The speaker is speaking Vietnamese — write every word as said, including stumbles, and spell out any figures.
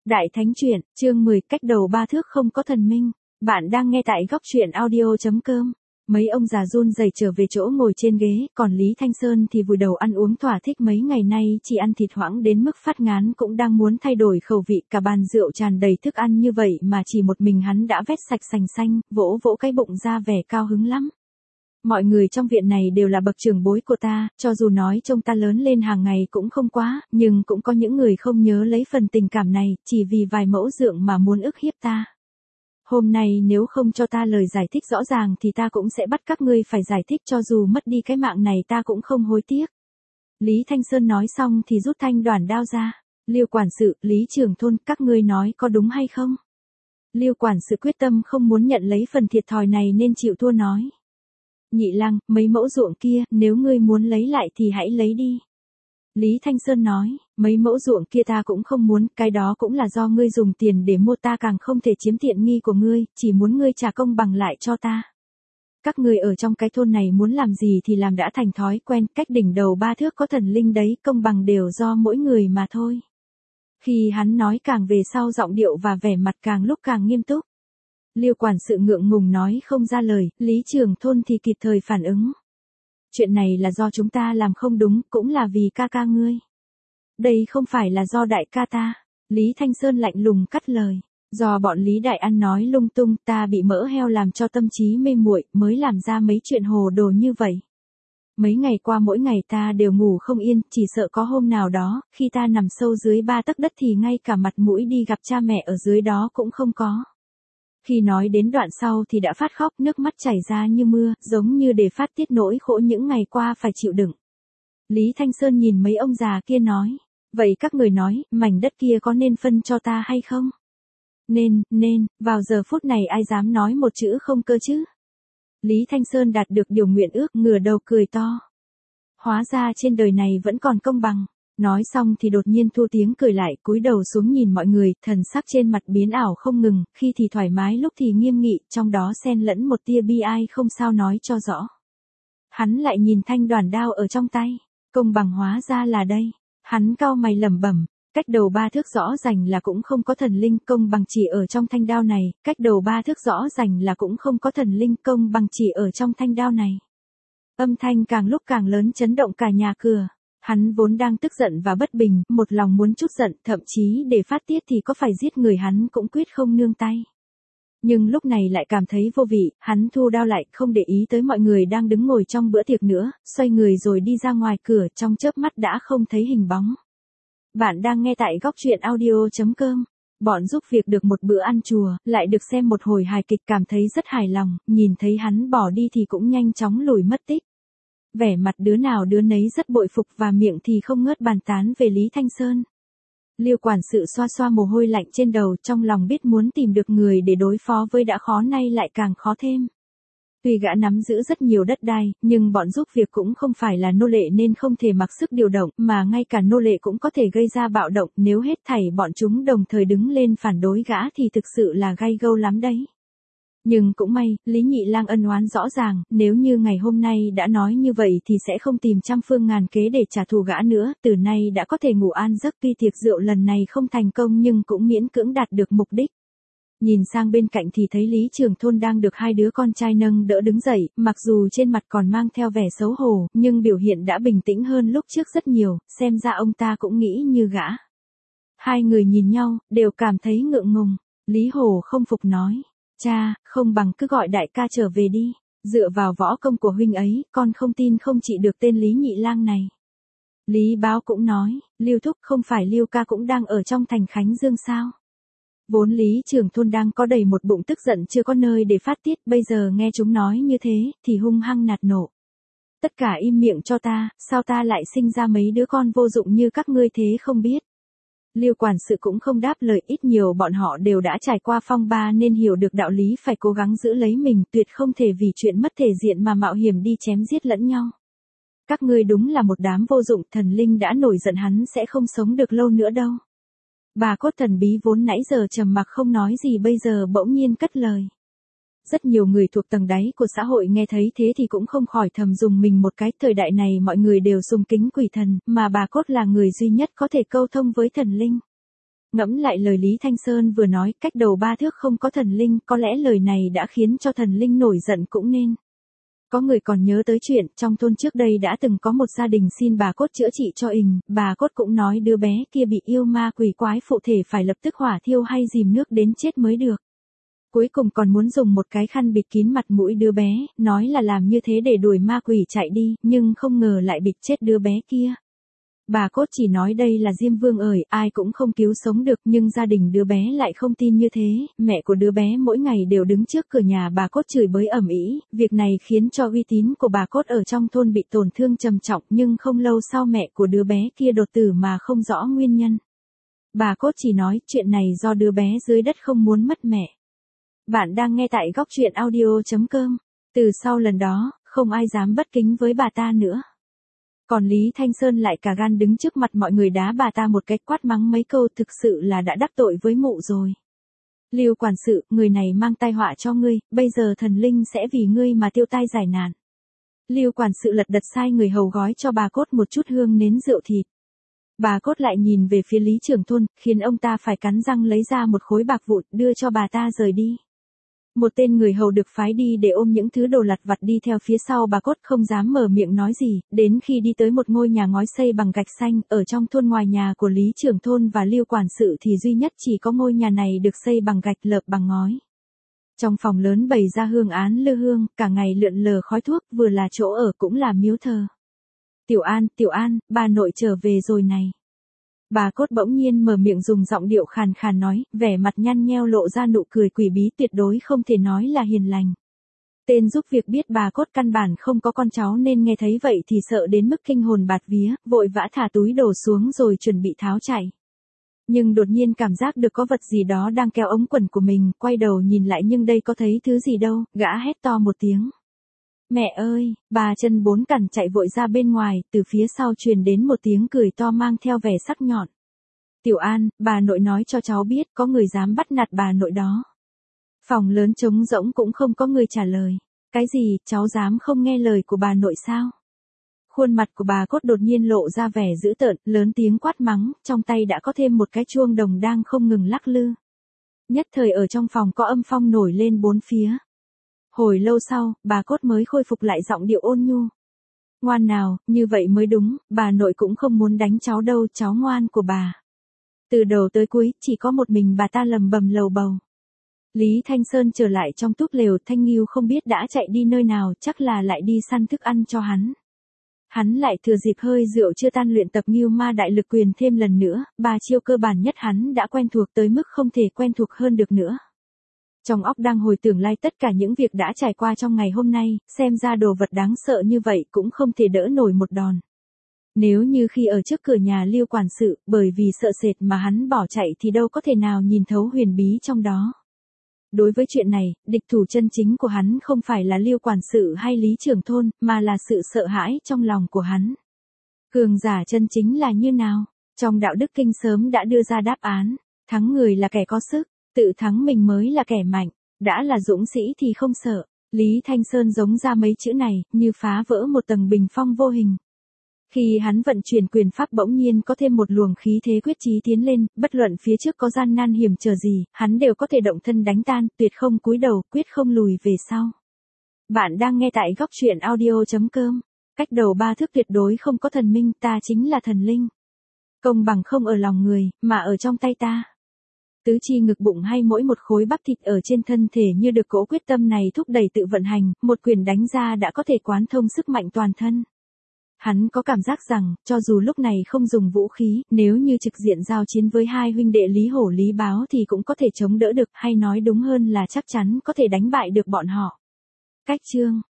Đại Thánh Truyện, chương mười, cách đầu ba thước không có thần minh. Bạn đang nghe tại góc truyện audio chấm com. Mấy ông già run rẩy trở về chỗ ngồi trên ghế, còn Lý Thanh Sơn thì vùi đầu ăn uống thỏa thích. Mấy ngày nay chỉ ăn thịt hoãng đến mức phát ngán, cũng đang muốn thay đổi khẩu vị. Cả bàn rượu tràn đầy thức ăn như vậy mà chỉ một mình hắn đã vét sạch sành xanh, vỗ vỗ cái bụng ra vẻ cao hứng lắm. Mọi người trong viện này đều là bậc trưởng bối của ta, cho dù nói trông ta lớn lên hàng ngày cũng không quá, nhưng cũng có những người không nhớ lấy phần tình cảm này, chỉ vì vài mẫu dượng mà muốn ức hiếp ta. Hôm nay nếu không cho ta lời giải thích rõ ràng thì ta cũng sẽ bắt các ngươi phải giải thích, cho dù mất đi cái mạng này ta cũng không hối tiếc. Lý Thanh Sơn nói xong thì rút thanh đoản đao ra. Liêu quản sự, Lý trưởng thôn, các ngươi nói có đúng hay không? Liêu quản sự quyết tâm không muốn nhận lấy phần thiệt thòi này nên chịu thua nói. Nhị lang, mấy mẫu ruộng kia, nếu ngươi muốn lấy lại thì hãy lấy đi. Lý Thanh Sơn nói, mấy mẫu ruộng kia ta cũng không muốn, cái đó cũng là do ngươi dùng tiền để mua, ta càng không thể chiếm tiện nghi của ngươi, chỉ muốn ngươi trả công bằng lại cho ta. Các ngươi ở trong cái thôn này muốn làm gì thì làm đã thành thói quen, cách đỉnh đầu ba thước có thần linh đấy, công bằng đều do mỗi người mà thôi. Khi hắn nói càng về sau, giọng điệu và vẻ mặt càng lúc càng nghiêm túc. Liêu quản sự ngượng ngùng nói không ra lời, Lý trưởng thôn thì kịp thời phản ứng. Chuyện này là do chúng ta làm không đúng, cũng là vì ca ca ngươi. Đây không phải là do đại ca ta. Lý Thanh Sơn lạnh lùng cắt lời. Do bọn Lý Đại ăn nói lung tung, ta bị mỡ heo làm cho tâm trí mê muội, mới làm ra mấy chuyện hồ đồ như vậy. Mấy ngày qua mỗi ngày ta đều ngủ không yên, chỉ sợ có hôm nào đó, khi ta nằm sâu dưới ba tấc đất thì ngay cả mặt mũi đi gặp cha mẹ ở dưới đó cũng không có. Khi nói đến đoạn sau thì đã phát khóc, nước mắt chảy ra như mưa, giống như để phát tiết nỗi khổ những ngày qua phải chịu đựng. Lý Thanh Sơn nhìn mấy ông già kia nói, vậy các người nói, mảnh đất kia có nên phân cho ta hay không? Nên, nên, vào giờ phút này ai dám nói một chữ không cơ chứ? Lý Thanh Sơn đạt được điều nguyện ước, ngửa đầu cười to. Hóa ra trên đời này vẫn còn công bằng. Nói xong thì đột nhiên thu tiếng cười lại, cúi đầu xuống nhìn mọi người, thần sắc trên mặt biến ảo không ngừng, khi thì thoải mái lúc thì nghiêm nghị, trong đó xen lẫn một tia bi ai không sao nói cho rõ. Hắn lại nhìn thanh đoản đao ở trong tay, công bằng hóa ra là đây. Hắn cau mày lẩm bẩm, cách đầu ba thước rõ ràng là cũng không có thần linh, công bằng chỉ ở trong thanh đao này, cách đầu ba thước rõ ràng là cũng không có thần linh, công bằng chỉ ở trong thanh đao này. Âm thanh càng lúc càng lớn, chấn động cả nhà cửa. Hắn vốn đang tức giận và bất bình, một lòng muốn trút giận, thậm chí để phát tiết thì có phải giết người hắn cũng quyết không nương tay. Nhưng lúc này lại cảm thấy vô vị, hắn thu đao lại, không để ý tới mọi người đang đứng ngồi trong bữa tiệc nữa, xoay người rồi đi ra ngoài cửa, trong chớp mắt đã không thấy hình bóng. Bạn đang nghe tại góc truyện audio chấm com. Bọn giúp việc được một bữa ăn chùa, lại được xem một hồi hài kịch, cảm thấy rất hài lòng, nhìn thấy hắn bỏ đi thì cũng nhanh chóng lùi mất tích. Vẻ mặt đứa nào đứa nấy rất bội phục và miệng thì không ngớt bàn tán về Lý Thanh Sơn. Liêu quản sự xoa xoa mồ hôi lạnh trên đầu, trong lòng biết muốn tìm được người để đối phó với đã khó nay lại càng khó thêm. Tuy gã nắm giữ rất nhiều đất đai, nhưng bọn giúp việc cũng không phải là nô lệ nên không thể mặc sức điều động, mà ngay cả nô lệ cũng có thể gây ra bạo động, nếu hết thảy bọn chúng đồng thời đứng lên phản đối gã thì thực sự là gay gâu lắm đấy. Nhưng cũng may, Lý Nhị Lang ân oán rõ ràng, nếu như ngày hôm nay đã nói như vậy thì sẽ không tìm trăm phương ngàn kế để trả thù gã nữa, từ nay đã có thể ngủ an giấc. Tuy tiệc rượu lần này không thành công nhưng cũng miễn cưỡng đạt được mục đích. Nhìn sang bên cạnh thì thấy Lý trưởng thôn đang được hai đứa con trai nâng đỡ đứng dậy, mặc dù trên mặt còn mang theo vẻ xấu hổ, nhưng biểu hiện đã bình tĩnh hơn lúc trước rất nhiều, xem ra ông ta cũng nghĩ như gã. Hai người nhìn nhau, đều cảm thấy ngượng ngùng. Lý Hổ không phục nói. Cha, không bằng cứ gọi đại ca trở về đi, dựa vào võ công của huynh ấy, con không tin không trị được tên Lý Nhị Lang này. Lý Báo cũng nói, Liêu thúc, không phải Liêu ca cũng đang ở trong thành Khánh Dương sao? Vốn Lý trưởng thôn đang có đầy một bụng tức giận chưa có nơi để phát tiết, bây giờ nghe chúng nói như thế, thì hung hăng nạt nộ. Tất cả im miệng cho ta, sao ta lại sinh ra mấy đứa con vô dụng như các ngươi thế không biết? Liêu quản sự cũng không đáp lời, ít nhiều bọn họ đều đã trải qua phong ba nên hiểu được đạo lý phải cố gắng giữ lấy mình, tuyệt không thể vì chuyện mất thể diện mà mạo hiểm đi chém giết lẫn nhau. Các ngươi đúng là một đám vô dụng, thần linh đã nổi giận hắn sẽ không sống được lâu nữa đâu. Bà cốt thần bí vốn nãy giờ trầm mặc không nói gì bây giờ bỗng nhiên cất lời. Rất nhiều người thuộc tầng đáy của xã hội nghe thấy thế thì cũng không khỏi thầm dùng mình một cái, thời đại này mọi người đều sùng kính quỷ thần, mà bà cốt là người duy nhất có thể câu thông với thần linh. Ngẫm lại lời Lý Thanh Sơn vừa nói, cách đầu ba thước không có thần linh, có lẽ lời này đã khiến cho thần linh nổi giận cũng nên. Có người còn nhớ tới chuyện, trong thôn trước đây đã từng có một gia đình xin bà cốt chữa trị cho ình, bà cốt cũng nói đứa bé kia bị yêu ma quỷ quái phụ thể phải lập tức hỏa thiêu hay dìm nước đến chết mới được. Cuối cùng còn muốn dùng một cái khăn bịt kín mặt mũi đứa bé, nói là làm như thế để đuổi ma quỷ chạy đi, nhưng không ngờ lại bịt chết đứa bé kia. Bà cốt chỉ nói đây là Diêm Vương ơi, ai cũng không cứu sống được, nhưng gia đình đứa bé lại không tin như thế, mẹ của đứa bé mỗi ngày đều đứng trước cửa nhà bà cốt chửi bới ầm ĩ, việc này khiến cho uy tín của bà cốt ở trong thôn bị tổn thương trầm trọng, nhưng không lâu sau mẹ của đứa bé kia đột tử mà không rõ nguyên nhân. Bà cốt chỉ nói chuyện này do đứa bé dưới đất không muốn mất mẹ. Bạn đang nghe tại góc truyện audio chấm com. Từ sau lần đó, không ai dám bất kính với bà ta nữa. Còn Lý Thanh Sơn lại cả gan đứng trước mặt mọi người đá bà ta một cái, quát mắng mấy câu, thực sự là đã đắc tội với mụ rồi. Lưu quản sự, người này mang tai họa cho ngươi, bây giờ thần linh sẽ vì ngươi mà tiêu tai giải nạn. Lưu quản sự lật đật sai người hầu gói cho bà cốt một chút hương nến rượu thịt. Bà cốt lại nhìn về phía Lý trưởng thôn, khiến ông ta phải cắn răng lấy ra một khối bạc vụn, đưa cho bà ta rời đi. Một tên người hầu được phái đi để ôm những thứ đồ lặt vặt đi theo phía sau bà cốt, không dám mở miệng nói gì, đến khi đi tới một ngôi nhà ngói xây bằng gạch xanh, ở trong thôn ngoài nhà của Lý trưởng thôn và Lưu quản sự thì duy nhất chỉ có ngôi nhà này được xây bằng gạch lợp bằng ngói. Trong phòng lớn bày ra hương án lư hương, cả ngày lượn lờ khói thuốc, vừa là chỗ ở cũng là miếu thờ. Tiểu An, Tiểu An, bà nội trở về rồi này. Bà cốt bỗng nhiên mở miệng dùng giọng điệu khàn khàn nói, vẻ mặt nhăn nheo lộ ra nụ cười quỷ bí, tuyệt đối không thể nói là hiền lành. Tên giúp việc biết bà cốt căn bản không có con cháu nên nghe thấy vậy thì sợ đến mức kinh hồn bạt vía, vội vã thả túi đồ xuống rồi chuẩn bị tháo chạy. Nhưng đột nhiên cảm giác được có vật gì đó đang kéo ống quần của mình, quay đầu nhìn lại nhưng đây có thấy thứ gì đâu, gã hét to một tiếng. Mẹ ơi, bà chân bốn cẳng chạy vội ra bên ngoài, từ phía sau truyền đến một tiếng cười to mang theo vẻ sắc nhọn. Tiểu An, bà nội nói cho cháu biết có người dám bắt nạt bà nội đó. Phòng lớn trống rỗng cũng không có người trả lời. Cái gì, cháu dám không nghe lời của bà nội sao? Khuôn mặt của bà cốt đột nhiên lộ ra vẻ dữ tợn, lớn tiếng quát mắng, trong tay đã có thêm một cái chuông đồng đang không ngừng lắc lư. Nhất thời ở trong phòng có âm phong nổi lên bốn phía. Hồi lâu sau, bà cốt mới khôi phục lại giọng điệu ôn nhu. Ngoan nào, như vậy mới đúng, bà nội cũng không muốn đánh cháu đâu, cháu ngoan của bà. Từ đầu tới cuối, chỉ có một mình bà ta lầm bầm lầu bầu. Lý Thanh Sơn trở lại trong túp lều, Thanh Nghiêu không biết đã chạy đi nơi nào, chắc là lại đi săn thức ăn cho hắn. Hắn lại thừa dịp hơi rượu chưa tan luyện tập Nghiêu Ma Đại Lực Quyền thêm lần nữa, ba chiêu cơ bản nhất hắn đã quen thuộc tới mức không thể quen thuộc hơn được nữa. Trong óc đang hồi tưởng lại tất cả những việc đã trải qua trong ngày hôm nay, xem ra đồ vật đáng sợ như vậy cũng không thể đỡ nổi một đòn. Nếu như khi ở trước cửa nhà Lưu quản sự, bởi vì sợ sệt mà hắn bỏ chạy thì đâu có thể nào nhìn thấu huyền bí trong đó. Đối với chuyện này, địch thủ chân chính của hắn không phải là Lưu quản sự hay Lý trưởng thôn, mà là sự sợ hãi trong lòng của hắn. Cường giả chân chính là như nào? Trong đạo đức kinh sớm đã đưa ra đáp án, thắng người là kẻ có sức, tự thắng mình mới là kẻ mạnh, đã là dũng sĩ thì không sợ. Lý Thanh Sơn giống ra mấy chữ này, như phá vỡ một tầng bình phong vô hình. Khi hắn vận chuyển quyền pháp bỗng nhiên có thêm một luồng khí thế quyết chí tiến lên, bất luận phía trước có gian nan hiểm trở gì, hắn đều có thể động thân đánh tan, tuyệt không cúi đầu, quyết không lùi về sau. Bạn đang nghe tại góc truyện audio chấm com. Cách đầu ba thước tuyệt đối không có thần minh, ta chính là thần linh. Công bằng không ở lòng người, mà ở trong tay ta. Tứ chi ngực bụng hay mỗi một khối bắp thịt ở trên thân thể như được cỗ quyết tâm này thúc đẩy tự vận hành, một quyền đánh ra đã có thể quán thông sức mạnh toàn thân. Hắn có cảm giác rằng, cho dù lúc này không dùng vũ khí, nếu như trực diện giao chiến với hai huynh đệ Lý Hổ Lý Báo thì cũng có thể chống đỡ được, hay nói đúng hơn là chắc chắn có thể đánh bại được bọn họ. Cách chương